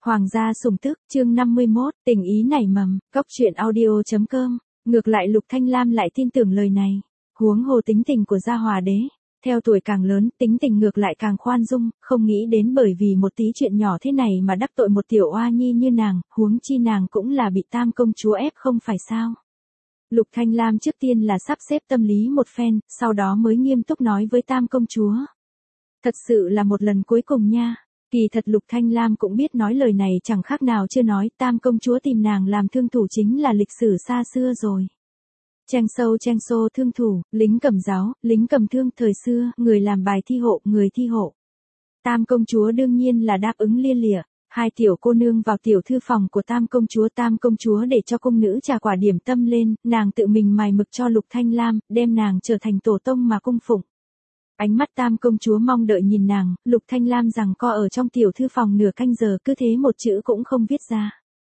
Hoàng gia sủng tức, chương 51, tình ý nảy mầm, cóc truyện audio.com. Ngược lại Lục Thanh Lam lại tin tưởng lời này. Huống hồ tính tình của Gia Hòa đế, theo tuổi càng lớn, tính tình ngược lại càng khoan dung, không nghĩ đến bởi vì một tí chuyện nhỏ thế này mà đắc tội một tiểu oa nhi như nàng, huống chi nàng cũng là bị Tam công chúa ép không phải sao. Lục Thanh Lam trước tiên là sắp xếp tâm lý một phen, sau đó mới nghiêm túc nói với Tam công chúa. Thật sự là một lần cuối cùng nha. Kỳ thật Lục Thanh Lam cũng biết nói lời này chẳng khác nào chưa nói, Tam công chúa tìm nàng làm thương thủ chính là lịch sử xa xưa rồi. Trang sâu thương thủ, lính cầm giáo, lính cầm thương thời xưa, người làm bài thi hộ, người thi hộ. Tam công chúa đương nhiên là đáp ứng lia lịa. Hai tiểu cô nương vào tiểu thư phòng của Tam công chúa để cho cung nữ trà quả điểm tâm lên, nàng tự mình mài mực cho Lục Thanh Lam, đem nàng trở thành tổ tông mà cung phụng. Ánh mắt Tam công chúa mong đợi nhìn nàng, Lục Thanh Lam rằng co ở trong tiểu thư phòng nửa canh giờ cứ thế một chữ cũng không viết ra.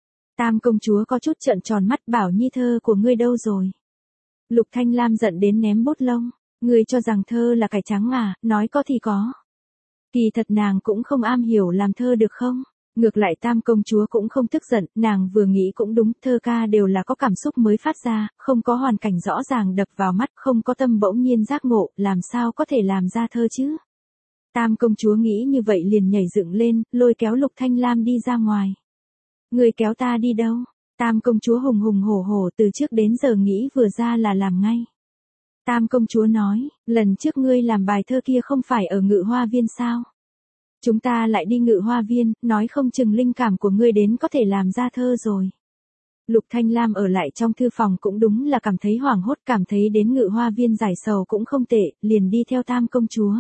Tam công chúa có chút trợn tròn mắt bảo nhi thơ của ngươi đâu rồi. Lục Thanh Lam giận đến ném bút lông, ngươi cho rằng thơ là cải trắng à, nói có thì có. Kỳ thật nàng cũng không am hiểu làm thơ được không? Ngược lại Tam công chúa cũng không tức giận, nàng vừa nghĩ cũng đúng, thơ ca đều là có cảm xúc mới phát ra, không có hoàn cảnh rõ ràng đập vào mắt, không có tâm bỗng nhiên giác ngộ, làm sao có thể làm ra thơ chứ? Tam công chúa nghĩ như vậy liền nhảy dựng lên, lôi kéo Lục Thanh Lam đi ra ngoài. Người kéo ta đi đâu? Tam công chúa hùng hùng hổ hổ từ trước đến giờ nghĩ vừa ra là làm ngay. Tam công chúa nói, lần trước ngươi làm bài thơ kia không phải ở Ngự Hoa Viên sao? Chúng ta lại đi Ngự Hoa Viên, nói không chừng linh cảm của ngươi đến có thể làm ra thơ rồi. Lục Thanh Lam ở lại trong thư phòng cũng đúng là cảm thấy hoảng hốt, cảm thấy đến Ngự Hoa Viên giải sầu cũng không tệ, liền đi theo Tam công chúa.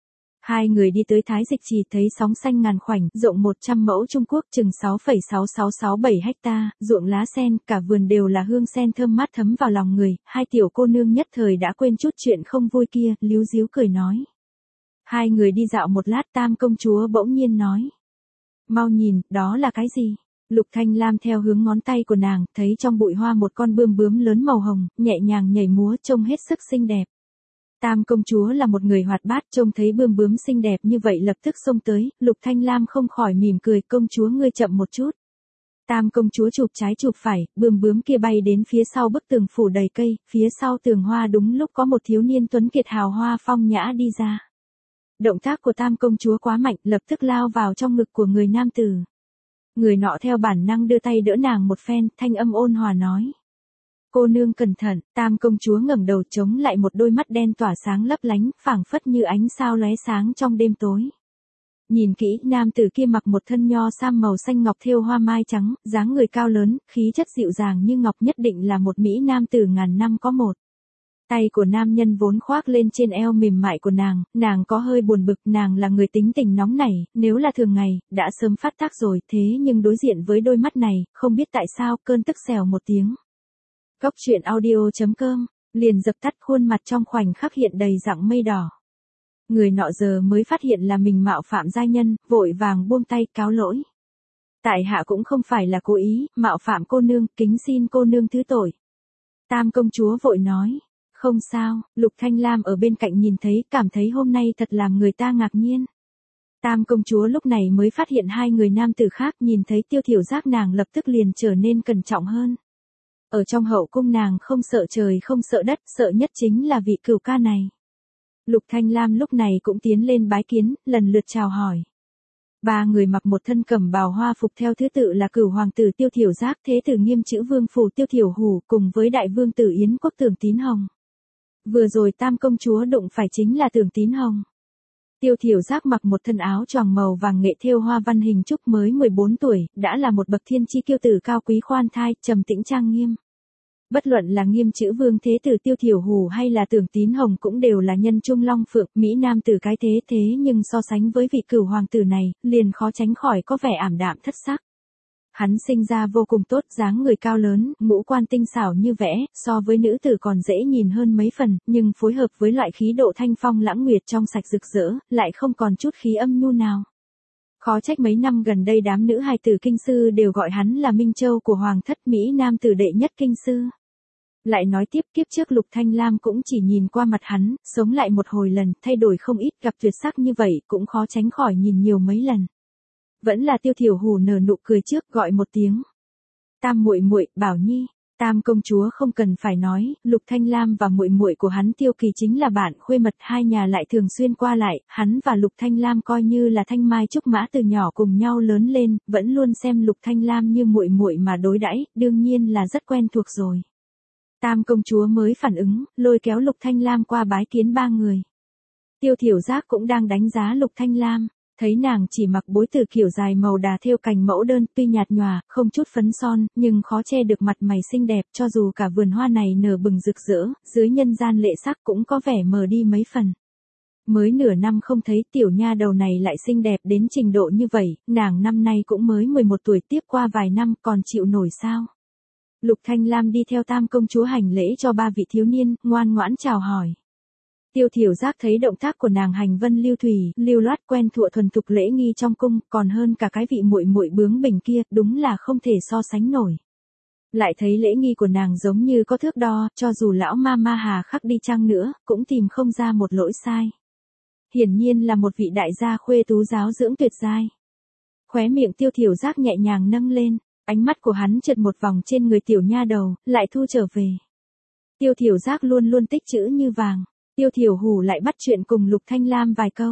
Hai người đi tới Thái Dịch Trì thấy sóng xanh ngàn khoảnh, rộng 100 mẫu Trung Quốc chừng 6,6667 ha, ruộng lá sen, cả vườn đều là hương sen thơm mát thấm vào lòng người, hai tiểu cô nương nhất thời đã quên chút chuyện không vui kia, líu díu cười nói. Hai người đi dạo một lát Tam công chúa bỗng nhiên nói. Mau nhìn, đó là cái gì? Lục Thanh Lam theo hướng ngón tay của nàng, thấy trong bụi hoa một con bươm bướm lớn màu hồng, nhẹ nhàng nhảy múa trông hết sức xinh đẹp. Tam công chúa là một người hoạt bát, trông thấy bươm bướm xinh đẹp như vậy lập tức xông tới, Lục Thanh Lam không khỏi mỉm cười, công chúa ngươi chậm một chút. Tam công chúa chụp trái chụp phải, bươm bướm kia bay đến phía sau bức tường phủ đầy cây, phía sau tường hoa đúng lúc có một thiếu niên tuấn kiệt hào hoa phong nhã đi ra. Động tác của Tam công chúa quá mạnh, lập tức lao vào trong ngực của người nam tử. Người nọ theo bản năng đưa tay đỡ nàng một phen, thanh âm ôn hòa nói. Cô nương cẩn thận, Tam công chúa ngẩng đầu chống lại một đôi mắt đen tỏa sáng lấp lánh, phảng phất như ánh sao lóe sáng trong đêm tối. Nhìn kỹ, nam tử kia mặc một thân nho sam màu xanh ngọc thêu hoa mai trắng, dáng người cao lớn, khí chất dịu dàng như ngọc, nhất định là một mỹ nam tử ngàn năm có một. Tay của nam nhân vốn khoác lên trên eo mềm mại của nàng có hơi buồn bực, nàng là người tính tình nóng nảy, nếu là thường ngày, đã sớm phát tác rồi, thế nhưng đối diện với đôi mắt này, không biết tại sao, cơn tức xèo một tiếng. Cóc truyện audio.com, liền dập tắt, khuôn mặt trong khoảnh khắc hiện đầy dạng mây đỏ. Người nọ giờ mới phát hiện là mình mạo phạm giai nhân, vội vàng buông tay cáo lỗi. Tại hạ cũng không phải là cố ý, mạo phạm cô nương, kính xin cô nương thứ tội. Tam công chúa vội nói. Không sao, Lục Thanh Lam ở bên cạnh nhìn thấy, cảm thấy hôm nay thật làm người ta ngạc nhiên. Tam công chúa lúc này mới phát hiện hai người nam tử khác, nhìn thấy Tiêu Thiểu Giác nàng lập tức liền trở nên cẩn trọng hơn. Ở trong hậu cung nàng không sợ trời không sợ đất, sợ nhất chính là vị cửu ca này. Lục Thanh Lam lúc này cũng tiến lên bái kiến, lần lượt chào hỏi. Ba người mặc một thân cẩm bào hoa phục theo thứ tự là cửu hoàng tử Tiêu Thiểu Giác, thế tử Nghiêm Chữ Vương phủ Tiêu Thiểu Hủ cùng với đại vương tử Yến Quốc Tưởng Tín Hồng. Vừa rồi Tam công chúa đụng phải chính là Tưởng Tín Hồng. Tiêu Thiểu Giác mặc một thân áo choàng màu vàng nghệ thêu hoa văn hình trúc, mới 14 tuổi, đã là một bậc thiên chi kiêu tử cao quý khoan thai, trầm tĩnh trang nghiêm. Bất luận là Nghiêm Chữ Vương thế tử Tiêu Thiểu Hủ hay là Tưởng Tín Hồng cũng đều là nhân trung long phượng, mỹ nam tử cái thế nhưng so sánh với vị cửu hoàng tử này, liền khó tránh khỏi có vẻ ảm đạm thất sắc. Hắn sinh ra vô cùng tốt, dáng người cao lớn, ngũ quan tinh xảo như vẽ, so với nữ tử còn dễ nhìn hơn mấy phần, nhưng phối hợp với loại khí độ thanh phong lãng nguyệt trong sạch rực rỡ, lại không còn chút khí âm nhu nào. Khó trách mấy năm gần đây đám nữ hài tử kinh sư đều gọi hắn là Minh Châu của hoàng thất, mỹ nam tử đệ nhất kinh sư. Lại nói tiếp, kiếp trước Lục Thanh Lam cũng chỉ nhìn qua mặt hắn, sống lại một hồi lần, thay đổi không ít, gặp tuyệt sắc như vậy cũng khó tránh khỏi nhìn nhiều mấy lần. Vẫn là Tiêu Thiểu Hù nở nụ cười trước, gọi một tiếng. Tam muội muội, Bảo Nhi. Tam công chúa không cần phải nói, Lục Thanh Lam và muội muội của hắn Tiêu Kỳ chính là bạn khuê mật, hai nhà lại thường xuyên qua lại, hắn và Lục Thanh Lam coi như là thanh mai trúc mã từ nhỏ cùng nhau lớn lên, vẫn luôn xem Lục Thanh Lam như muội muội mà đối đãi, đương nhiên là rất quen thuộc rồi. Tam công chúa mới phản ứng, lôi kéo Lục Thanh Lam qua bái kiến ba người. Tiêu Thiểu Giác cũng đang đánh giá Lục Thanh Lam. Thấy nàng chỉ mặc bối từ kiểu dài màu đà thêu cành mẫu đơn, tuy nhạt nhòa, không chút phấn son, nhưng khó che được mặt mày xinh đẹp, cho dù cả vườn hoa này nở bừng rực rỡ, dưới nhân gian lệ sắc cũng có vẻ mờ đi mấy phần. Mới nửa năm không thấy tiểu nha đầu này lại xinh đẹp đến trình độ như vậy, nàng năm nay cũng mới 11 tuổi, tiếp qua vài năm còn chịu nổi sao? Lục Thanh Lam đi theo Tam công chúa hành lễ cho ba vị thiếu niên, ngoan ngoãn chào hỏi. Tiêu Thiểu Giác thấy động tác của nàng hành vân lưu thủy, lưu loát quen thuộc thuần thục lễ nghi trong cung, còn hơn cả cái vị muội muội bướng bỉnh kia, đúng là không thể so sánh nổi. Lại thấy lễ nghi của nàng giống như có thước đo, cho dù lão ma ma hà khắc đi chăng nữa, cũng tìm không ra một lỗi sai. Hiển nhiên là một vị đại gia khuê tú giáo dưỡng tuyệt giai. Khóe miệng Tiêu Thiểu Giác nhẹ nhàng nâng lên, ánh mắt của hắn chợt một vòng trên người tiểu nha đầu, lại thu trở về. Tiêu Thiểu Giác luôn luôn tích chữ như vàng. Tiêu Thiểu Hù lại bắt chuyện cùng Lục Thanh Lam vài câu.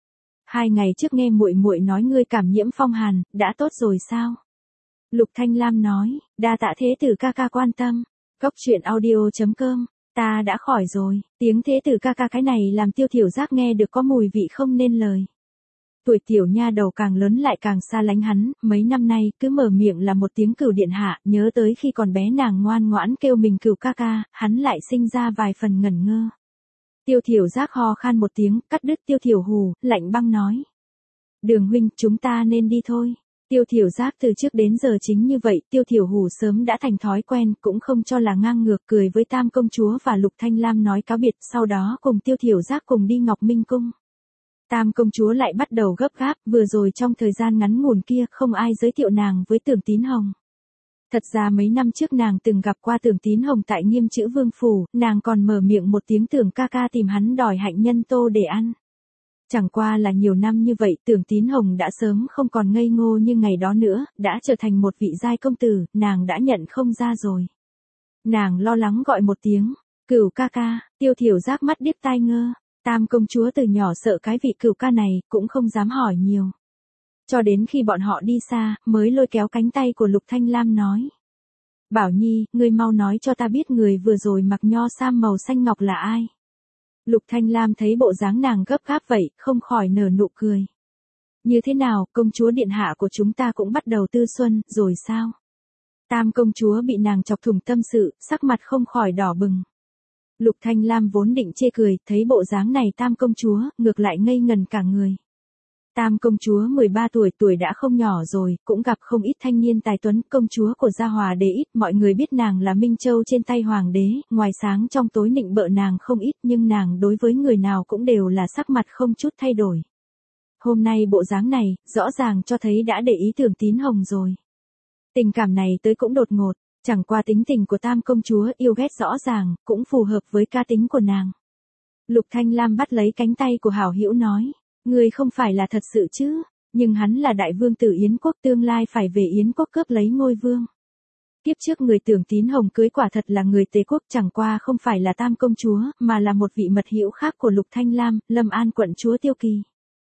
2 ngày trước nghe muội muội nói ngươi cảm nhiễm phong hàn, đã tốt rồi sao? Lục Thanh Lam nói, đa tạ thế tử ca ca quan tâm. Cốc truyện audio.com, ta đã khỏi rồi. Tiếng thế tử ca ca cái này làm Tiêu Thiểu Giác nghe được có mùi vị không nên lời. Tuổi tiểu nha đầu càng lớn lại càng xa lánh hắn, mấy năm nay cứ mở miệng là một tiếng Cửu điện hạ, nhớ tới khi còn bé nàng ngoan ngoãn kêu mình Cửu ca ca, hắn lại sinh ra vài phần ngẩn ngơ. Tiêu Thiểu Giác ho khan một tiếng, cắt đứt Tiêu Thiểu Hù, lạnh băng nói. Đường huynh, chúng ta nên đi thôi. Tiêu Thiểu Giác từ trước đến giờ chính như vậy, Tiêu Thiểu Hù sớm đã thành thói quen, cũng không cho là ngang ngược, cười với Tam công chúa và Lục Thanh Lam nói cáo biệt, sau đó cùng Tiêu Thiểu Giác cùng đi Ngọc Minh cung. Tam công chúa lại bắt đầu gấp gáp, vừa rồi trong thời gian ngắn ngủn kia không ai giới thiệu nàng với Tưởng Tín Hồng. Thật ra mấy năm trước nàng từng gặp qua Tưởng Tín Hồng tại Nghiêm Chữ Vương phủ, nàng còn mở miệng một tiếng Tưởng ca ca tìm hắn đòi hạnh nhân tô để ăn. Chẳng qua là nhiều năm như vậy, Tưởng Tín Hồng đã sớm không còn ngây ngô như ngày đó nữa, đã trở thành một vị giai công tử, nàng đã nhận không ra rồi. Nàng lo lắng gọi một tiếng, Cửu ca ca. Tiêu Thiểu Giác mắt điếc tai ngơ. Tam công chúa từ nhỏ sợ cái vị cửu ca này, cũng không dám hỏi nhiều. Cho đến khi bọn họ đi xa, mới lôi kéo cánh tay của Lục Thanh Lam nói. Bảo Nhi, ngươi mau nói cho ta biết người vừa rồi mặc nho sam màu xanh ngọc là ai. Lục Thanh Lam thấy bộ dáng nàng gấp gáp vậy, không khỏi nở nụ cười. Như thế nào, công chúa điện hạ của chúng ta cũng bắt đầu tư xuân, rồi sao? Tam công chúa bị nàng chọc thủng tâm sự, sắc mặt không khỏi đỏ bừng. Lục Thanh Lam vốn định chê cười, thấy bộ dáng này Tam công chúa, ngược lại ngây ngần cả người. Tam công chúa 13 tuổi đã không nhỏ rồi, cũng gặp không ít thanh niên tài tuấn, công chúa của Gia Hòa đế ít, mọi người biết nàng là Minh Châu trên tay hoàng đế, ngoài sáng trong tối nịnh bợ nàng không ít, nhưng nàng đối với người nào cũng đều là sắc mặt không chút thay đổi. Hôm nay bộ dáng này, rõ ràng cho thấy đã để ý Tưởng Tín Hồng rồi. Tình cảm này tới cũng đột ngột, chẳng qua tính tình của Tam công chúa yêu ghét rõ ràng, cũng phù hợp với cá tính của nàng. Lục Thanh Lam bắt lấy cánh tay của hảo hữu nói. Ngươi không phải là thật sự chứ, nhưng hắn là đại vương tử Yến quốc, tương lai phải về Yến quốc cướp lấy ngôi vương. Kiếp trước người Tưởng Tín Hồng cưới quả thật là người Tề quốc, chẳng qua không phải là Tam công chúa, mà là một vị mật hữu khác của Lục Thanh Lam, Lâm An quận chúa Tiêu Kỳ.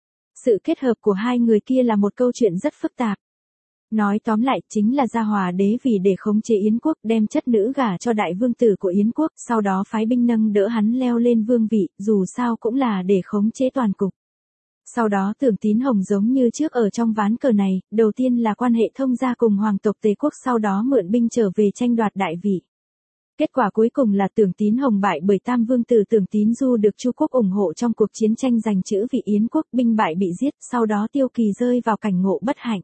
Sự kết hợp của hai người kia là một câu chuyện rất phức tạp. Nói tóm lại, chính là Gia Hòa đế vì để khống chế Yến quốc, đem chất nữ gả cho đại vương tử của Yến quốc, sau đó phái binh nâng đỡ hắn leo lên vương vị, dù sao cũng là để khống chế toàn cục. Sau đó Tưởng Tín Hồng giống như trước ở trong ván cờ này, đầu tiên là quan hệ thông gia cùng hoàng tộc Tề quốc, sau đó mượn binh trở về tranh đoạt đại vị. Kết quả cuối cùng là Tưởng Tín Hồng bại bởi Tam vương tử Tưởng Tín Du được Chu quốc ủng hộ trong cuộc chiến tranh giành chữ vị Yến quốc, binh bại bị giết, sau đó Tiêu Kỳ rơi vào cảnh ngộ bất hạnh.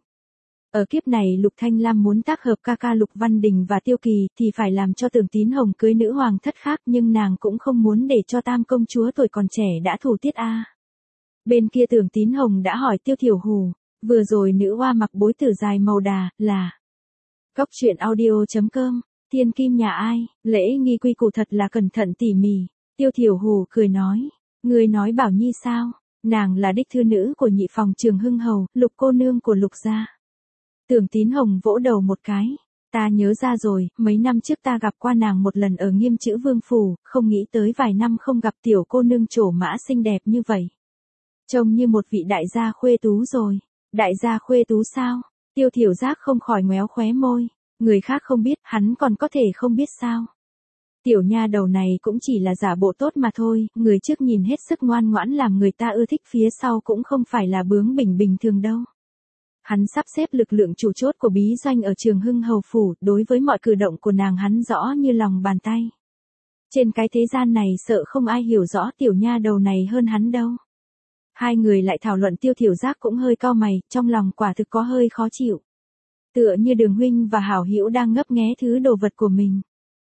Ở kiếp này Lục Thanh Lam muốn tác hợp ca ca Lục Văn Đình và Tiêu Kỳ thì phải làm cho Tưởng Tín Hồng cưới nữ hoàng thất khác, nhưng nàng cũng không muốn để cho Tam công chúa tuổi còn trẻ đã thủ tiết a. Bên kia Tưởng Tín Hồng đã hỏi Tiêu Thiểu Hù, vừa rồi nữ hoa mặc bối tử dài màu đà, là. Cốc truyện audio.com, thiên kim nhà ai, lễ nghi quy củ thật là cẩn thận tỉ mỉ. Tiêu Thiểu Hù cười nói, ngươi nói Bảo Nhi sao, Nàng là đích thư nữ của nhị phòng Trường Hưng Hầu, Lục cô nương của Lục gia. Tưởng Tín Hồng vỗ đầu một cái. Ta nhớ ra rồi, mấy năm trước ta gặp qua nàng một lần ở Nghiêm Chữ Vương phủ, không nghĩ tới vài năm không gặp tiểu cô nương trổ mã xinh đẹp như vậy. Trông như một vị đại gia khuê tú rồi. Đại gia khuê tú sao? Tiêu Thiểu Giác không khỏi ngoéo khóe môi. Người khác không biết, hắn còn có thể không biết sao? Tiểu nha đầu này cũng chỉ là giả bộ tốt mà thôi, người trước nhìn hết sức ngoan ngoãn làm người ta ưa thích, phía sau cũng không phải là bướng bỉnh bình thường đâu. Hắn sắp xếp lực lượng chủ chốt của bí doanh ở Trường Hưng Hầu phủ, đối với mọi cử động của nàng hắn rõ như lòng bàn tay. Trên cái thế gian này sợ không ai hiểu rõ tiểu nha đầu này hơn hắn đâu. Hai người lại thảo luận, Tiêu Thiểu Giác cũng hơi cau mày, trong lòng quả thực có hơi khó chịu. Tựa như Đường huynh và Hảo Hữu đang ngấp nghé thứ đồ vật của mình.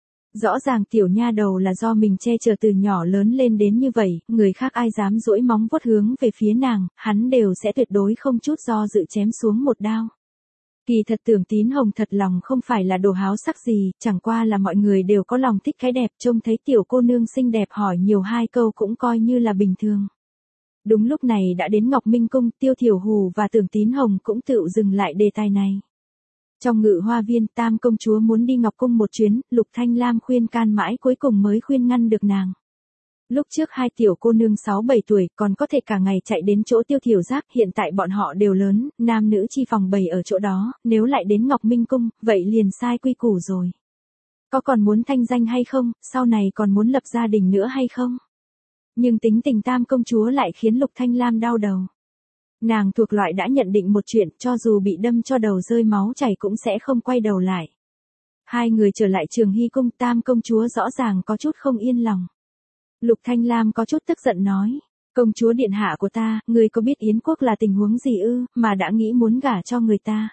Rõ ràng tiểu nha đầu là do mình che chở từ nhỏ lớn lên đến như vậy, người khác ai dám duỗi móng vuốt hướng về phía nàng, hắn đều sẽ tuyệt đối không chút do dự chém xuống một đao. Kỳ thật Tưởng Tín Hồng thật lòng không phải là đồ háo sắc gì, chẳng qua là mọi người đều có lòng thích cái đẹp, trông thấy tiểu cô nương xinh đẹp hỏi nhiều hai câu cũng coi như là bình thường. Đúng lúc này đã đến Ngọc Minh Cung, Tiêu Thiểu Hù và Tưởng Tín Hồng cũng tự dừng lại đề tài này. Trong Ngự Hoa Viên, Tam công chúa muốn đi Ngọc Cung một chuyến, Lục Thanh Lam khuyên can mãi cuối cùng mới khuyên ngăn được nàng. Lúc trước hai tiểu cô nương 6-7 tuổi còn có thể cả ngày chạy đến chỗ Tiêu Thiểu Giác, hiện tại bọn họ đều lớn, nam nữ chi phòng bày ở chỗ đó, nếu lại đến Ngọc Minh Cung, vậy liền sai quy củ rồi. Có còn muốn thanh danh hay không, sau này còn muốn lập gia đình nữa hay không? Nhưng tính tình Tam công chúa lại khiến Lục Thanh Lam đau đầu. Nàng thuộc loại đã nhận định một chuyện, cho dù bị đâm cho đầu rơi máu chảy cũng sẽ không quay đầu lại. Hai người trở lại Trường Hy Cung, Tam công chúa rõ ràng có chút không yên lòng. Lục Thanh Lam có chút tức giận nói, công chúa điện hạ của ta, người có biết Yến quốc là tình huống gì ư, mà đã nghĩ muốn gả cho người ta.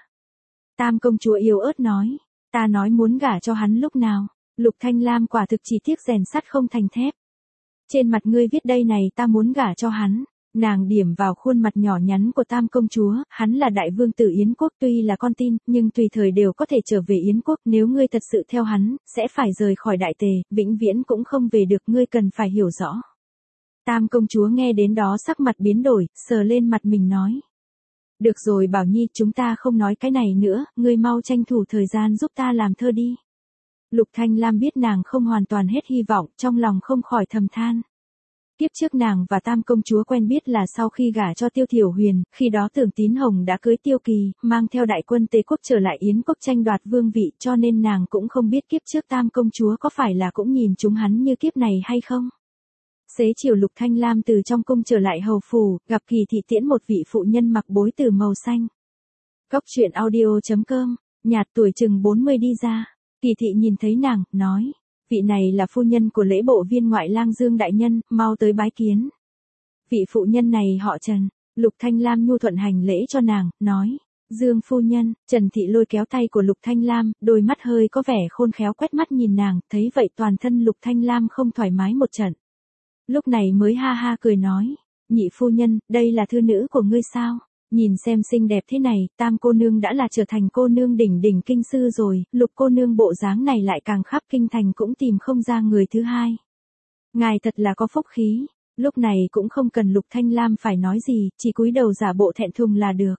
Tam công chúa yếu ớt nói, ta nói muốn gả cho hắn lúc nào. Lục Thanh Lam quả thực chỉ tiếc rèn sắt không thành thép. Trên mặt ngươi viết đây này, ta muốn gả cho hắn. Nàng điểm vào khuôn mặt nhỏ nhắn của Tam công chúa, hắn là đại vương tử Yến quốc, tuy là con tin, nhưng tùy thời đều có thể trở về Yến quốc, nếu ngươi thật sự theo hắn, sẽ phải rời khỏi đại tề, vĩnh viễn cũng không về được, ngươi cần phải hiểu rõ. Tam công chúa nghe đến đó sắc mặt biến đổi, sờ lên mặt mình nói. Được rồi Bảo Nhi, chúng ta không nói cái này nữa, ngươi mau tranh thủ thời gian giúp ta làm thơ đi. Lục Thanh Lam biết nàng không hoàn toàn hết hy vọng, trong lòng không khỏi thầm than. Tiếp trước nàng và Tam công chúa quen biết là sau khi gả cho Tiêu Thiểu Huyền, khi đó Tưởng Tín Hồng đã cưới Tiêu Kỳ, mang theo đại quân Tề quốc trở lại Yến quốc tranh đoạt vương vị, cho nên nàng cũng không biết kiếp trước Tam công chúa có phải là cũng nhìn chúng hắn như kiếp này hay không. Xế chiều Lục Thanh Lam từ trong cung trở lại hầu phủ, gặp Kỳ thị tiễn một vị phụ nhân mặc bối từ màu xanh. Góc truyện audio.com, nhạt tuổi chừng 40 đi ra. Kỳ thị nhìn thấy nàng, nói. Vị này là phu nhân của lễ bộ viên ngoại lang Dương đại nhân, mau tới bái kiến. Vị phụ nhân này họ Trần. Lục Thanh Lam nhu thuận hành lễ cho nàng, nói. Dương phu nhân. Trần thị lôi kéo tay của Lục Thanh Lam, đôi mắt hơi có vẻ khôn khéo quét mắt nhìn nàng, thấy vậy toàn thân Lục Thanh Lam không thoải mái một trận. Lúc này mới ha ha cười nói. Nhị phu nhân, đây là thư nữ của ngươi sao? Nhìn xem xinh đẹp thế này, Tam cô nương đã là trở thành cô nương đỉnh đỉnh kinh sư rồi, Lục cô nương bộ dáng này lại càng khắp kinh thành cũng tìm không ra người thứ hai. Ngài thật là có phúc khí, lúc này cũng không cần Lục Thanh Lam phải nói gì, chỉ cúi đầu giả bộ thẹn thùng là được.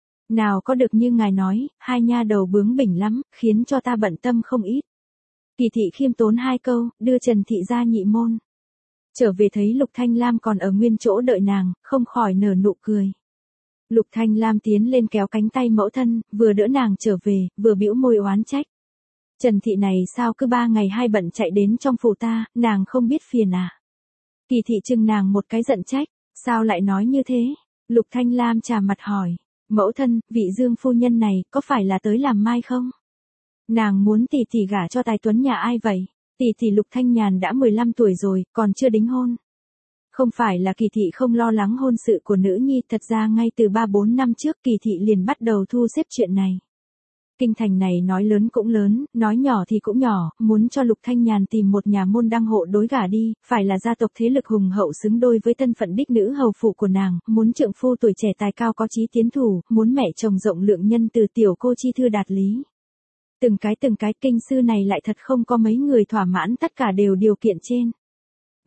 Nào có được như ngài nói, hai nha đầu bướng bỉnh lắm, khiến cho ta bận tâm không ít. Kỳ thị khiêm tốn hai câu, đưa Trần thị ra nhị môn. Trở về thấy Lục Thanh Lam còn ở nguyên chỗ đợi nàng, không khỏi nở nụ cười. Lục Thanh Lam tiến lên kéo cánh tay mẫu thân, vừa đỡ nàng trở về, vừa bĩu môi oán trách. Trần thị này sao cứ 3 ngày 2 bận chạy đến trong phủ ta, nàng không biết phiền à? Kỳ thị chừng nàng một cái giận trách, sao lại nói như thế? Lục Thanh Lam trà mặt hỏi, mẫu thân, vị Dương phu nhân này có phải là tới làm mai không? Nàng muốn tỷ tỷ gả cho tài tuấn nhà ai vậy? Tỷ tỷ Lục Thanh Nhàn đã 15 tuổi rồi, còn chưa đính hôn. Không phải là Kỳ thị không lo lắng hôn sự của nữ nhi, thật ra ngay từ 3-4 năm trước Kỳ thị liền bắt đầu thu xếp chuyện này. Kinh thành này nói lớn cũng lớn, nói nhỏ thì cũng nhỏ, muốn cho Lục Thanh Nhàn tìm một nhà môn đăng hộ đối gả đi, phải là gia tộc thế lực hùng hậu xứng đôi với thân phận đích nữ hầu phụ của nàng, muốn trượng phu tuổi trẻ tài cao có chí tiến thủ, muốn mẹ chồng rộng lượng nhân từ tiểu cô chi thư đạt lý. Từng cái kinh sư này lại thật không có mấy người thỏa mãn tất cả đều điều kiện trên.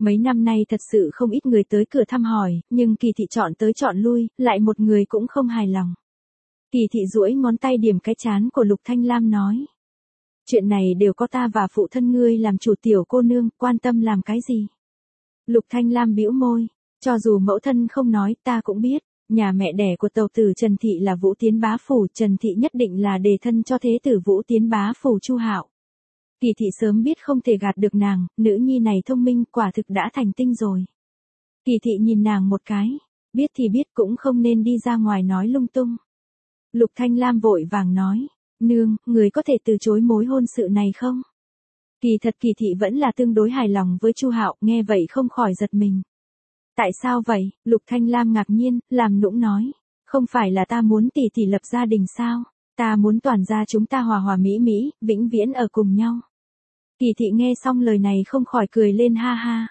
Mấy năm nay thật sự không ít người tới cửa thăm hỏi, nhưng Kỳ thị chọn tới chọn lui, lại một người cũng không hài lòng. Kỳ thị duỗi ngón tay điểm cái trán của Lục Thanh Lam nói. Chuyện này đều có ta và phụ thân ngươi làm chủ, tiểu cô nương, quan tâm làm cái gì? Lục Thanh Lam bĩu môi, cho dù mẫu thân không nói ta cũng biết, nhà mẹ đẻ của tàu tử Trần Thị là Vũ Tiến Bá Phủ, Trần Thị nhất định là đề thân cho thế tử Vũ Tiến Bá Phủ Chu Hạo. Kỳ thị sớm biết không thể gạt được nàng, nữ nhi này thông minh quả thực đã thành tinh rồi. Kỳ thị nhìn nàng một cái, biết thì biết cũng không nên đi ra ngoài nói lung tung. Lục Thanh Lam vội vàng nói, nương, người có thể từ chối mối hôn sự này không? Kỳ thật Kỳ thị vẫn là tương đối hài lòng với Chu Hạo, nghe vậy không khỏi giật mình. Tại sao vậy? Lục Thanh Lam ngạc nhiên, làm nũng nói, không phải là ta muốn tỷ tỷ lập gia đình sao? Ta muốn toàn gia chúng ta hòa hòa mỹ mỹ, vĩnh viễn ở cùng nhau. Kỳ thị nghe xong lời này không khỏi cười lên ha ha.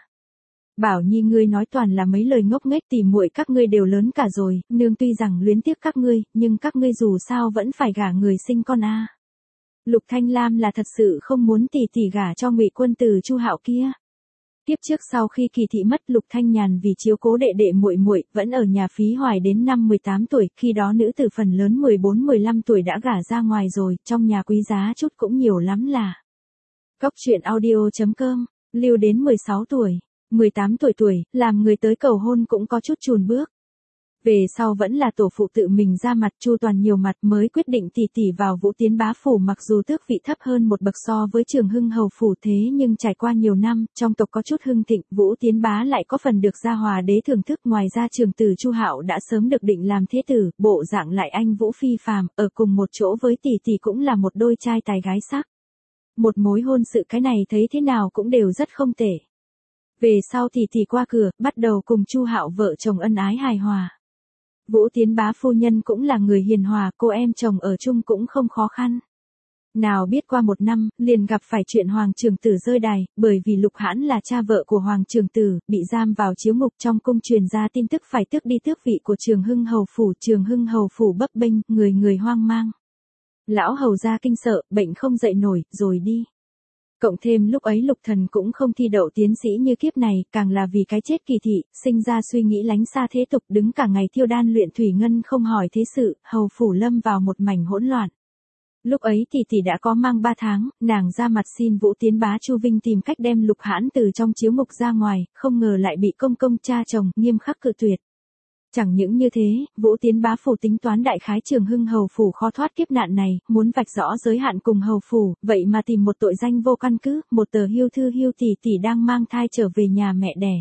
Bảo Nhi ngươi nói toàn là mấy lời ngốc nghếch, tỉ muội các ngươi đều lớn cả rồi, nương tuy rằng luyến tiếc các ngươi, nhưng các ngươi dù sao vẫn phải gả người sinh con a. Lục Thanh Lam là thật sự không muốn tỷ tỷ gả cho Ngụy Quân Tử Chu Hạo kia. Tiếp trước sau khi Kỳ thị mất, Lục Thanh Nhàn vì chiếu cố đệ đệ muội muội vẫn ở nhà Phí Hoài đến năm 18 tuổi, khi đó nữ tử phần lớn 14-15 tuổi đã gả ra ngoài rồi, trong nhà quý giá chút cũng nhiều lắm là. Cóc truyện audio.com, lưu đến 16 tuổi, 18 tuổi, làm người tới cầu hôn cũng có chút chùn bước. Về sau vẫn là tổ phụ tự mình ra mặt chu toàn nhiều mặt mới quyết định tỷ tỷ vào Vũ Tiến Bá Phủ, mặc dù tước vị thấp hơn một bậc so với Trường Hưng Hầu Phủ, thế nhưng trải qua nhiều năm, trong tộc có chút hưng thịnh, Vũ Tiến Bá lại có phần được Gia Hòa đế thưởng thức. Ngoài ra trường tử Chu Hạo đã sớm được định làm thế tử, bộ dạng lại anh vũ phi phàm, ở cùng một chỗ với tỷ tỷ cũng là một đôi trai tài gái sắc. Một mối hôn sự cái này thấy thế nào cũng đều rất không tệ. Về sau tỷ tỷ qua cửa, bắt đầu cùng Chu Hạo vợ chồng ân ái hài hòa. Vũ Tiến Bá phu nhân cũng là người hiền hòa, cô em chồng ở chung cũng không khó khăn. Nào biết qua một năm, liền gặp phải chuyện Hoàng Trường Tử rơi đài, bởi vì Lục Hãn là cha vợ của Hoàng Trường Tử, bị giam vào chiếu ngục, trong cung truyền ra tin tức phải tước đi tước vị của Trường Hưng Hầu Phủ. Trường Hưng Hầu Phủ bấp bênh, người người hoang mang. Lão hầu gia kinh sợ, bệnh không dậy nổi, rồi đi. Cộng thêm lúc ấy Lục Thần cũng không thi đậu tiến sĩ như kiếp này, càng là vì cái chết Kỳ thị, sinh ra suy nghĩ lánh xa thế tục, đứng cả ngày thiêu đan luyện thủy ngân không hỏi thế sự, hầu phủ lâm vào một mảnh hỗn loạn. Lúc ấy tỷ đã có mang 3 tháng, nàng ra mặt xin Vũ Tiến Bá Chu Vinh tìm cách đem Lục Hãn từ trong chiếu ngục ra ngoài, không ngờ lại bị công công cha chồng nghiêm khắc cự tuyệt. Chẳng những như thế, Vũ Tiến Bá Phủ tính toán đại khái Trường Hưng Hầu Phủ khó thoát kiếp nạn này, muốn vạch rõ giới hạn cùng Hầu Phủ, vậy mà tìm một tội danh vô căn cứ, một tờ hiêu thư hiêu tỷ đang mang thai trở về nhà mẹ đẻ.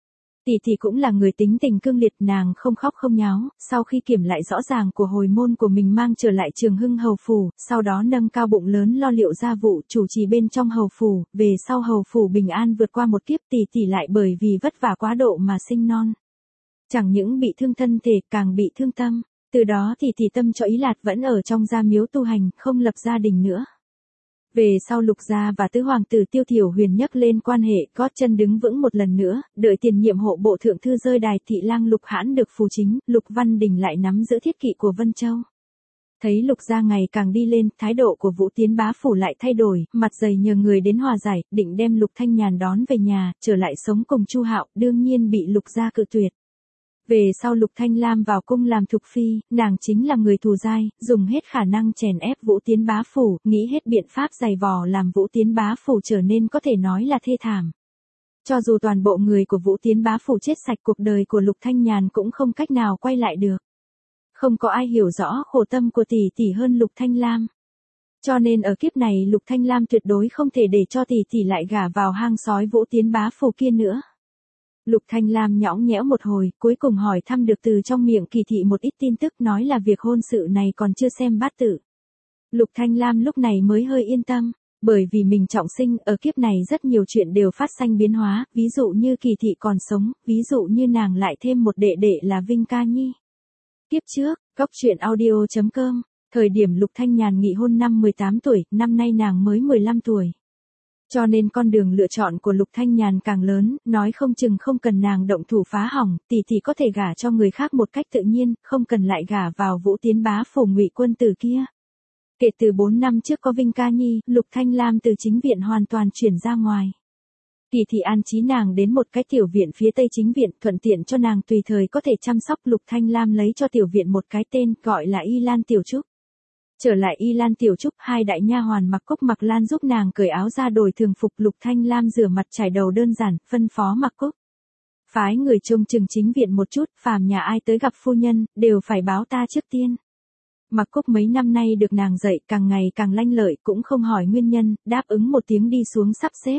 Tỷ cũng là người tính tình cương liệt, nàng không khóc không nháo, sau khi kiểm lại rõ ràng của hồi môn của mình mang trở lại Trường Hưng Hầu Phủ, sau đó nâng cao bụng lớn lo liệu gia vụ, chủ trì bên trong Hầu Phủ, về sau Hầu Phủ bình an vượt qua một kiếp, tỷ lại bởi vì vất vả quá độ mà sinh non. Chẳng những bị thương thân thể, càng bị thương tâm, từ đó tỷ tâm cho ý lạt vẫn ở trong gia miếu tu hành, không lập gia đình nữa. Về sau Lục gia và tứ hoàng tử Tiêu Thiểu Huyền nhấc lên quan hệ, gót chân đứng vững một lần nữa, đợi tiền nhiệm hộ bộ thượng thư rơi đài, thị lang Lục Hãn được phù chính, Lục Văn Đình lại nắm giữ thiết kỵ của Vân Châu. Thấy Lục gia ngày càng đi lên, thái độ của Vũ Tiến Bá Phủ lại thay đổi, mặt dày nhờ người đến hòa giải, định đem Lục Thanh Nhàn đón về nhà, trở lại sống cùng Chu Hạo, đương nhiên bị Lục gia cự tuyệt. Về sau Lục Thanh Lam vào cung làm thục phi, nàng chính là người thù dai, dùng hết khả năng chèn ép Vũ Tiến Bá Phủ, nghĩ hết biện pháp giày vò làm Vũ Tiến Bá Phủ trở nên có thể nói là thê thảm. Cho dù toàn bộ người của Vũ Tiến Bá Phủ chết sạch, cuộc đời của Lục Thanh Nhàn cũng không cách nào quay lại được. Không có ai hiểu rõ khổ tâm của tỷ hơn Lục Thanh Lam. Cho nên ở kiếp này Lục Thanh Lam tuyệt đối không thể để cho tỷ lại gả vào hang sói Vũ Tiến Bá Phủ kia nữa. Lục Thanh Lam nhõng nhẽo một hồi, cuối cùng hỏi thăm được từ trong miệng Kỳ thị một ít tin tức, nói là việc hôn sự này còn chưa xem bát tự. Lục Thanh Lam lúc này mới hơi yên tâm, bởi vì mình trọng sinh, ở kiếp này rất nhiều chuyện đều phát sinh biến hóa, ví dụ như Kỳ thị còn sống, ví dụ như nàng lại thêm một đệ đệ là Vinh Ca Nhi. Kiếp trước, Cóc truyện audio.com, thời điểm Lục Thanh Nhàn nghị hôn năm 18 tuổi, năm nay nàng mới 15 tuổi. Cho nên con đường lựa chọn của Lục Thanh Nhàn càng lớn, nói không chừng không cần nàng động thủ phá hỏng, tỷ có thể gả cho người khác một cách tự nhiên, không cần lại gả vào Vũ Tiến Bá Phủ Ngụy Quân Tử kia. Kể từ 4 năm trước có Vinh Ca Nhi, Lục Thanh Lam từ chính viện hoàn toàn chuyển ra ngoài. Kỳ thị an trí nàng đến một cái tiểu viện phía tây chính viện, thuận tiện cho nàng tùy thời có thể chăm sóc. Lục Thanh Lam lấy cho tiểu viện một cái tên, gọi là Y Lan Tiểu Trúc. Trở lại Y Lan Tiểu Trúc, hai đại nha hoàn Mặc Cúc Mặc Lan giúp nàng cởi áo ra đổi thường phục. Lục Thanh Lam rửa mặt chải đầu đơn giản, phân phó Mặc Cúc phái người trông chừng chính viện một chút, phàm nhà ai tới gặp phu nhân, đều phải báo ta trước tiên. Mặc Cúc mấy năm nay được nàng dạy càng ngày càng lanh lợi, cũng không hỏi nguyên nhân, đáp ứng một tiếng đi xuống sắp xếp.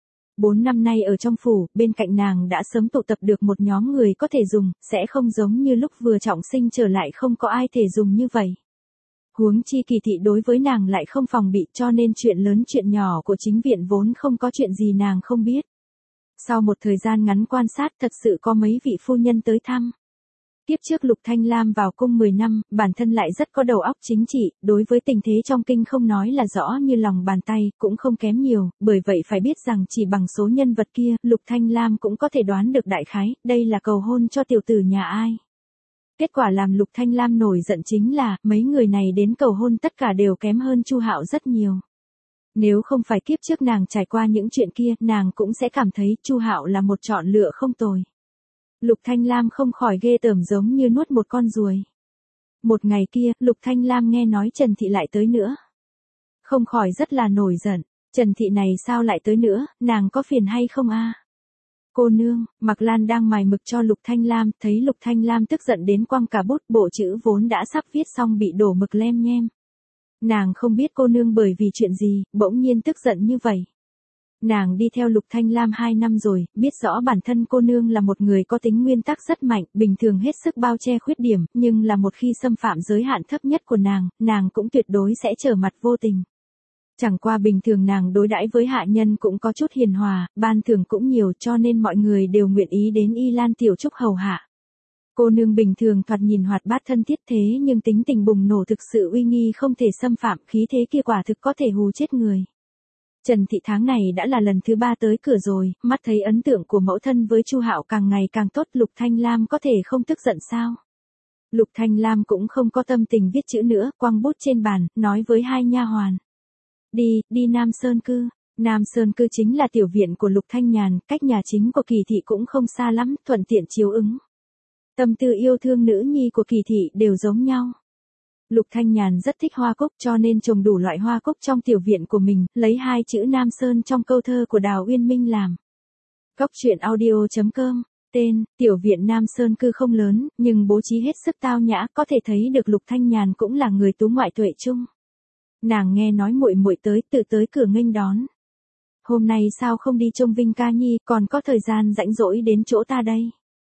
4 năm nay ở trong phủ, bên cạnh nàng đã sớm tụ tập được một nhóm người có thể dùng, sẽ không giống như lúc vừa trọng sinh trở lại không có ai thể dùng như vậy. Huống chi Kỳ thị đối với nàng lại không phòng bị, cho nên chuyện lớn chuyện nhỏ của chính viện vốn không có chuyện gì nàng không biết. Sau một thời gian ngắn quan sát, thật sự có mấy vị phu nhân tới thăm. Tiếp trước Lục Thanh Lam vào cung 10 năm, bản thân lại rất có đầu óc chính trị, đối với tình thế trong kinh không nói là rõ như lòng bàn tay, cũng không kém nhiều, bởi vậy phải biết rằng chỉ bằng số nhân vật kia, Lục Thanh Lam cũng có thể đoán được đại khái, đây là cầu hôn cho tiểu tử nhà ai. Kết quả làm Lục Thanh Lam nổi giận chính là, mấy người này đến cầu hôn tất cả đều kém hơn Chu Hạo rất nhiều. Nếu không phải kiếp trước nàng trải qua những chuyện kia, nàng cũng sẽ cảm thấy Chu Hạo là một chọn lựa không tồi. Lục Thanh Lam không khỏi ghê tởm giống như nuốt một con ruồi. Một ngày kia, Lục Thanh Lam nghe nói Trần Thị lại tới nữa. Không khỏi rất là nổi giận, Trần Thị này sao lại tới nữa, nàng có phiền hay không a? Cô nương, Mặc Lan đang mài mực cho Lục Thanh Lam, thấy Lục Thanh Lam tức giận đến quăng cả bút, bộ chữ vốn đã sắp viết xong bị đổ mực lem nhem. Nàng không biết cô nương bởi vì chuyện gì, bỗng nhiên tức giận như vậy. Nàng đi theo Lục Thanh Lam 2 năm rồi, biết rõ bản thân cô nương là một người có tính nguyên tắc rất mạnh, bình thường hết sức bao che khuyết điểm, nhưng là một khi xâm phạm giới hạn thấp nhất của nàng cũng tuyệt đối sẽ trở mặt vô tình. Chẳng qua bình thường nàng đối đãi với hạ nhân cũng có chút hiền hòa, ban thưởng cũng nhiều cho nên mọi người đều nguyện ý đến Y Lan Tiểu Trúc hầu hạ. Cô nương bình thường thoạt nhìn hoạt bát thân thiết thế nhưng tính tình bùng nổ thực sự uy nghi không thể xâm phạm, khí thế kia quả thực có thể hù chết người. Trần Thị tháng này đã là lần thứ 3 tới cửa rồi, mắt thấy ấn tượng của mẫu thân với Chu Hạo càng ngày càng tốt, Lục Thanh Lam có thể không tức giận sao? Lục Thanh Lam cũng không có tâm tình viết chữ nữa, quăng bút trên bàn, nói với hai nha hoàn. Đi Nam Sơn Cư. Nam Sơn Cư chính là tiểu viện của Lục Thanh Nhàn, cách nhà chính của Kỳ Thị cũng không xa lắm, thuận tiện chiếu ứng. Tâm tư yêu thương nữ nhi của Kỳ Thị đều giống nhau. Lục Thanh Nhàn rất thích hoa cúc cho nên trồng đủ loại hoa cúc trong tiểu viện của mình, lấy 2 chữ Nam Sơn trong câu thơ của Đào Uyên Minh làm. Cốc truyện audio.com. Tên, tiểu viện Nam Sơn Cư không lớn, nhưng bố trí hết sức tao nhã, có thể thấy được Lục Thanh Nhàn cũng là người tú ngoại tuệ trung. Nàng nghe nói muội muội tới, tự tới cửa nghênh đón. Hôm nay sao không đi trông Vinh ca nhi, còn có thời gian rảnh rỗi đến chỗ ta đây.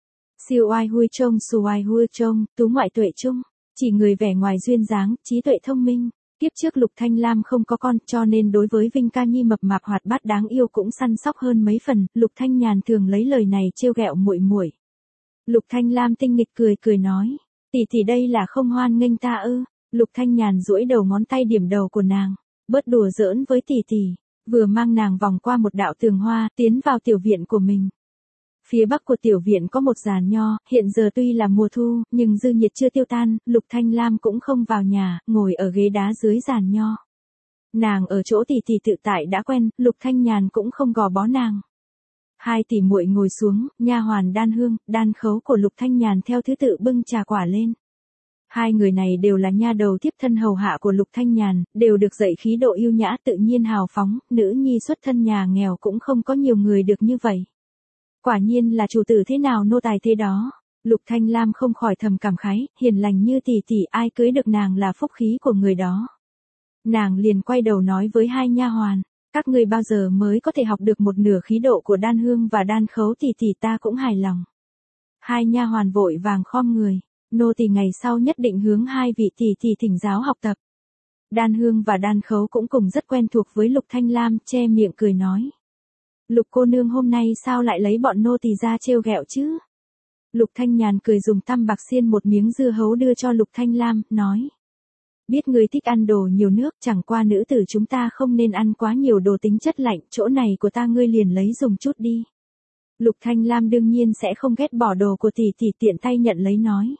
Siêu ai hui trông, su ai hui trông, tú ngoại tuệ trung. Chỉ người vẻ ngoài duyên dáng, trí tuệ thông minh. Kiếp trước Lục Thanh Lam không có con, cho nên đối với Vinh ca nhi mập mạp hoạt bát đáng yêu cũng săn sóc hơn mấy phần. Lục Thanh Nhàn thường lấy lời này trêu ghẹo muội muội. Lục Thanh Lam tinh nghịch cười nói, tỷ đây là không hoan nghênh ta ư? Lục Thanh Nhàn duỗi đầu ngón tay điểm đầu của nàng, bớt đùa giỡn với tỷ, vừa mang nàng vòng qua một đạo tường hoa, tiến vào tiểu viện của mình. Phía bắc của tiểu viện có một giàn nho, hiện giờ tuy là mùa thu, nhưng dư nhiệt chưa tiêu tan, Lục Thanh Lam cũng không vào nhà, ngồi ở ghế đá dưới giàn nho. Nàng ở chỗ tỷ tự tại đã quen, Lục Thanh Nhàn cũng không gò bó nàng. Hai tỷ muội ngồi xuống, nha hoàn Đan Hương, Đan Khấu của Lục Thanh Nhàn theo thứ tự bưng trà quả lên. Hai người này đều là nha đầu tiếp thân hầu hạ của Lục Thanh Nhàn, đều được dạy khí độ yêu nhã tự nhiên hào phóng, nữ nhi xuất thân nhà nghèo cũng không có nhiều người được như vậy. Quả nhiên là chủ tử thế nào nô tài thế đó. Lục Thanh Lam không khỏi thầm cảm khái, hiền lành như tỷ ai cưới được nàng là phúc khí của người đó. Nàng liền quay đầu nói với hai nha hoàn, các ngươi bao giờ mới có thể học được một nửa khí độ của Đan Hương và Đan Khấu tỷ ta cũng hài lòng. Hai nha hoàn vội vàng khom người, nô tỳ ngày sau nhất định hướng hai vị tỷ thỉnh giáo học tập. Đan Hương và Đan Khấu cũng cùng rất quen thuộc với Lục Thanh Lam, che miệng cười nói. Lục cô nương hôm nay sao lại lấy bọn nô tỳ ra trêu ghẹo chứ? Lục Thanh Nhàn cười dùng tăm bạc xiên một miếng dưa hấu đưa cho Lục Thanh Lam, nói. Biết ngươi thích ăn đồ nhiều nước, chẳng qua nữ tử chúng ta không nên ăn quá nhiều đồ tính chất lạnh, chỗ này của ta ngươi liền lấy dùng chút đi. Lục Thanh Lam đương nhiên sẽ không ghét bỏ đồ của tỷ tiện tay nhận lấy nói.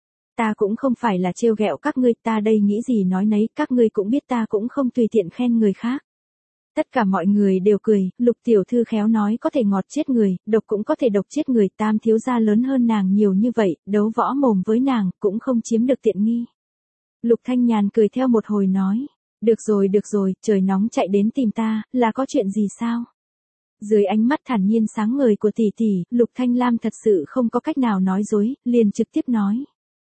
Ta cũng không phải là trêu ghẹo các ngươi, ta đây nghĩ gì nói nấy, các ngươi cũng biết ta cũng không tùy tiện khen người khác. Tất cả mọi người đều cười, Lục tiểu thư khéo nói có thể ngọt chết người, độc cũng có thể độc chết người, Tam thiếu gia lớn hơn nàng nhiều như vậy, đấu võ mồm với nàng, cũng không chiếm được tiện nghi. Lục Thanh Nhàn cười theo một hồi nói, được rồi, trời nóng chạy đến tìm ta, là có chuyện gì sao? Dưới ánh mắt thản nhiên sáng ngời của tỷ tỷ, Lục Thanh Lam thật sự không có cách nào nói dối, liền trực tiếp nói.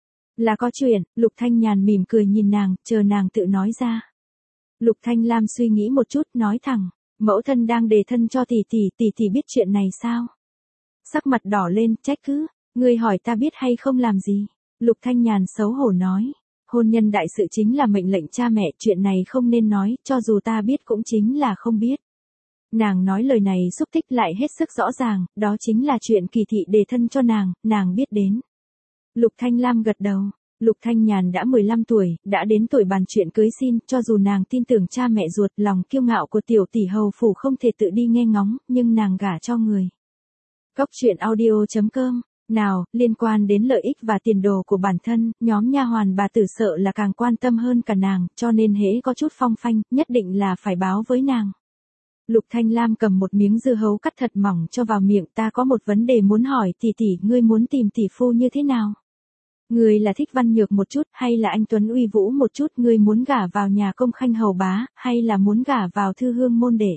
Là có chuyện, Lục Thanh Nhàn mỉm cười nhìn nàng, chờ nàng tự nói ra. Lục Thanh Lam suy nghĩ một chút, nói thẳng, mẫu thân đang đề thân cho tỷ tỷ biết chuyện này sao? Sắc mặt đỏ lên, trách cứ, ngươi hỏi ta biết hay không làm gì? Lục Thanh Nhàn xấu hổ nói, hôn nhân đại sự chính là mệnh lệnh cha mẹ, chuyện này không nên nói, cho dù ta biết cũng chính là không biết. Nàng nói lời này xúc tích lại hết sức rõ ràng, đó chính là chuyện Kỳ thị đề thân cho nàng biết đến. Lục Thanh Lam gật đầu, Lục Thanh Nhàn đã 15 tuổi, đã đến tuổi bàn chuyện cưới xin, cho dù nàng tin tưởng cha mẹ ruột, lòng kiêu ngạo của tiểu tỷ hầu phủ không thể tự đi nghe ngóng, nhưng nàng gả cho người. Góc truyện audio.com. Nào, liên quan đến lợi ích và tiền đồ của bản thân, nhóm nha hoàn bà tử sợ là càng quan tâm hơn cả nàng, cho nên hễ có chút phong phanh, nhất định là phải báo với nàng. Lục Thanh Lam cầm một miếng dưa hấu cắt thật mỏng cho vào miệng, ta có một vấn đề muốn hỏi tỷ, ngươi muốn tìm tỷ phu như thế nào? Ngươi là thích văn nhược một chút, hay là anh tuấn uy vũ một chút, ngươi muốn gả vào nhà công khanh hầu bá, hay là muốn gả vào thư hương môn đệ?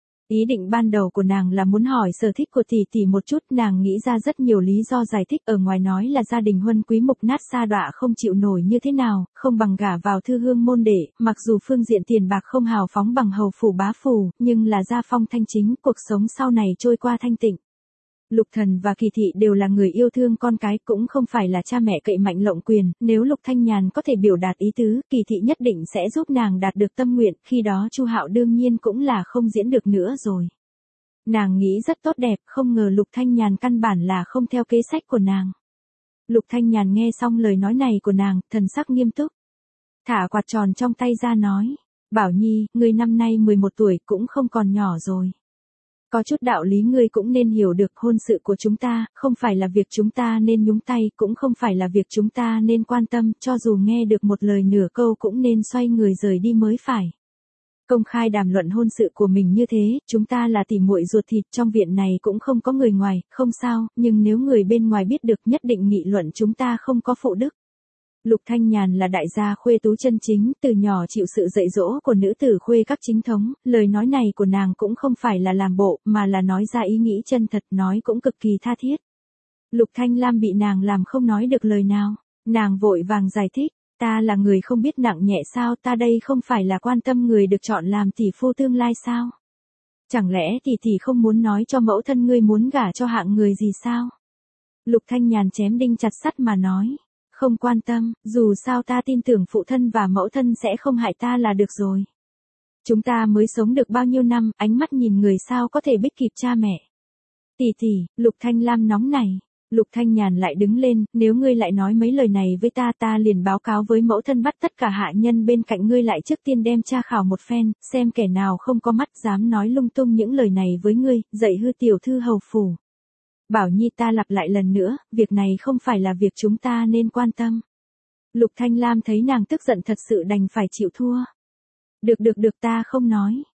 Ý định ban đầu của nàng là muốn hỏi sở thích của tỷ một chút, nàng nghĩ ra rất nhiều lý do giải thích, ở ngoài nói là gia đình huân quý mục nát sa đọa không chịu nổi như thế nào, không bằng gả vào thư hương môn đệ, mặc dù phương diện tiền bạc không hào phóng bằng hầu phủ bá phủ, nhưng là gia phong thanh chính, cuộc sống sau này trôi qua thanh tịnh. Lục Thần và Kỳ thị đều là người yêu thương con cái, cũng không phải là cha mẹ cậy mạnh lộng quyền, nếu Lục Thanh Nhàn có thể biểu đạt ý tứ, Kỳ thị nhất định sẽ giúp nàng đạt được tâm nguyện, khi đó Chu Hạo đương nhiên cũng là không diễn được nữa rồi. Nàng nghĩ rất tốt đẹp, không ngờ Lục Thanh Nhàn căn bản là không theo kế sách của nàng. Lục Thanh Nhàn nghe xong lời nói này của nàng, thần sắc nghiêm túc. Thả quạt tròn trong tay ra nói, Bảo Nhi, ngươi năm nay 11 tuổi cũng không còn nhỏ rồi. Có chút đạo lý ngươi cũng nên hiểu được, hôn sự của chúng ta, không phải là việc chúng ta nên nhúng tay, cũng không phải là việc chúng ta nên quan tâm, cho dù nghe được một lời nửa câu cũng nên xoay người rời đi mới phải. Công khai đàm luận hôn sự của mình như thế, chúng ta là tỉ muội ruột thịt, trong viện này cũng không có người ngoài, không sao, nhưng nếu người bên ngoài biết được nhất định nghị luận chúng ta không có phụ đức. Lục Thanh Nhàn là đại gia khuê tú chân chính, từ nhỏ chịu sự dạy dỗ của nữ tử khuê các chính thống, lời nói này của nàng cũng không phải là làm bộ, mà là nói ra ý nghĩ chân thật, nói cũng cực kỳ tha thiết. Lục Thanh Lam bị nàng làm không nói được lời nào, nàng vội vàng giải thích, ta là người không biết nặng nhẹ sao, ta đây không phải là quan tâm người được chọn làm tỷ phu tương lai sao? Chẳng lẽ tỷ không muốn nói cho mẫu thân ngươi muốn gả cho hạng người gì sao? Lục Thanh Nhàn chém đinh chặt sắt mà nói. Không quan tâm, dù sao ta tin tưởng phụ thân và mẫu thân sẽ không hại ta là được rồi. Chúng ta mới sống được bao nhiêu năm, ánh mắt nhìn người sao có thể bích kịp cha mẹ. Tỷ, Lục Thanh Lam nóng này. Lục Thanh Nhàn lại đứng lên, nếu ngươi lại nói mấy lời này với ta liền báo cáo với mẫu thân, bắt tất cả hạ nhân bên cạnh ngươi lại trước tiên đem tra khảo một phen, xem kẻ nào không có mắt dám nói lung tung những lời này với ngươi, dạy hư tiểu thư hầu phủ. Bảo Nhi, ta lặp lại lần nữa, việc này không phải là việc chúng ta nên quan tâm. Lục Thanh Lam thấy nàng tức giận thật sự đành phải chịu thua. Được, ta không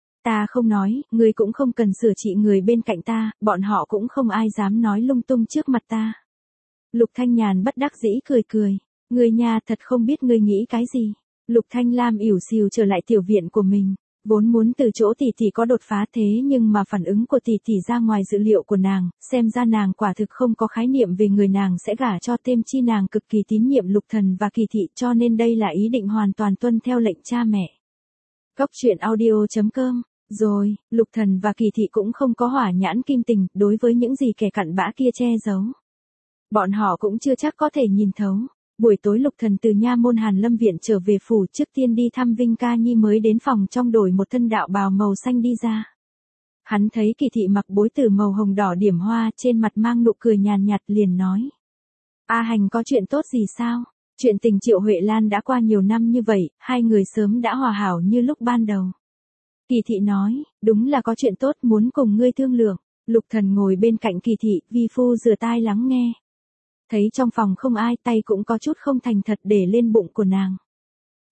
nói, ngươi cũng không cần sửa trị người bên cạnh ta, bọn họ cũng không ai dám nói lung tung trước mặt ta. Lục Thanh Nhàn bất đắc dĩ cười, ngươi nha thật không biết ngươi nghĩ cái gì. Lục Thanh Lam ỉu xìu trở lại tiểu viện của mình. Vốn muốn từ chỗ tỷ có đột phá, thế nhưng mà phản ứng của tỷ ra ngoài dự liệu của nàng, xem ra nàng quả thực không có khái niệm về người nàng sẽ gả cho, thêm chi nàng cực kỳ tín nhiệm Lục Thần và Kỳ thị, cho nên đây là ý định hoàn toàn tuân theo lệnh cha mẹ. Góc truyện audio.com. Rồi, Lục Thần và Kỳ thị cũng không có hỏa nhãn kim tình, đối với những gì kẻ cặn bã kia che giấu. Bọn họ cũng chưa chắc có thể nhìn thấu. Buổi tối Lục Thần từ nha môn Hàn Lâm viện trở về phủ, trước tiên đi thăm Vinh Ca Nhi mới đến phòng trong đổi một thân đạo bào màu xanh đi ra. Hắn thấy Kỳ thị mặc bối tử màu hồng đỏ điểm hoa, trên mặt mang nụ cười nhàn nhạt, liền nói. A Hành, có chuyện tốt gì sao? Chuyện tình Triệu Huệ Lan đã qua nhiều năm như vậy, hai người sớm đã hòa hảo như lúc ban đầu. Kỳ thị nói, đúng là có chuyện tốt, muốn cùng ngươi thương lượng. Lục Thần ngồi bên cạnh Kỳ thị, vi phu rửa tai lắng nghe. Thấy trong phòng không ai, tay cũng có chút không thành thật để lên bụng của nàng.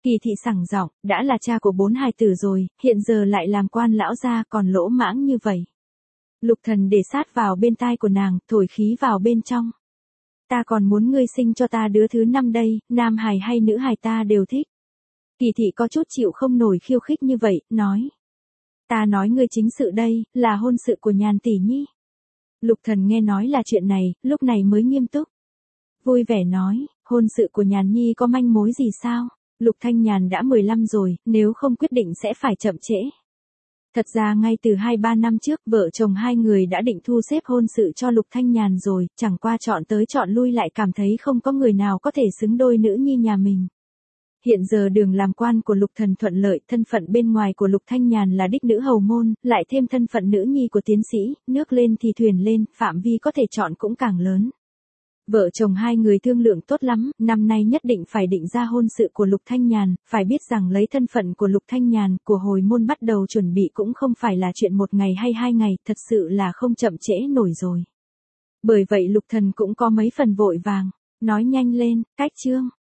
Kỳ thị sẳng giọng, đã là cha của 4 hài tử rồi, hiện giờ lại làm quan lão gia còn lỗ mãng như vậy. Lục Thần để sát vào bên tai của nàng, thổi khí vào bên trong. Ta còn muốn ngươi sinh cho ta đứa thứ 5 đây, nam hài hay nữ hài ta đều thích. Kỳ thị có chút chịu không nổi khiêu khích như vậy, nói. Ta nói ngươi chính sự đây, là hôn sự của Nhàn tỷ nhi. Lục Thần nghe nói là chuyện này, lúc này mới nghiêm túc. Vui vẻ nói, hôn sự của Nhàn nhi có manh mối gì sao? Lục Thanh Nhàn đã 15 rồi, nếu không quyết định sẽ phải chậm trễ. Thật ra ngay từ 2-3 năm trước, vợ chồng hai người đã định thu xếp hôn sự cho Lục Thanh Nhàn rồi, chẳng qua chọn tới chọn lui lại cảm thấy không có người nào có thể xứng đôi nữ nhi nhà mình. Hiện giờ đường làm quan của Lục Thần thuận lợi, thân phận bên ngoài của Lục Thanh Nhàn là đích nữ hầu môn, lại thêm thân phận nữ nhi của tiến sĩ, nước lên thì thuyền lên, phạm vi có thể chọn cũng càng lớn. Vợ chồng hai người thương lượng tốt lắm, năm nay nhất định phải định ra hôn sự của Lục Thanh Nhàn, phải biết rằng lấy thân phận của Lục Thanh Nhàn, của hồi môn bắt đầu chuẩn bị cũng không phải là chuyện 1 ngày hay 2 ngày, thật sự là không chậm trễ nổi rồi. Bởi vậy Lục Thần cũng có mấy phần vội vàng, nói nhanh lên, cách chương.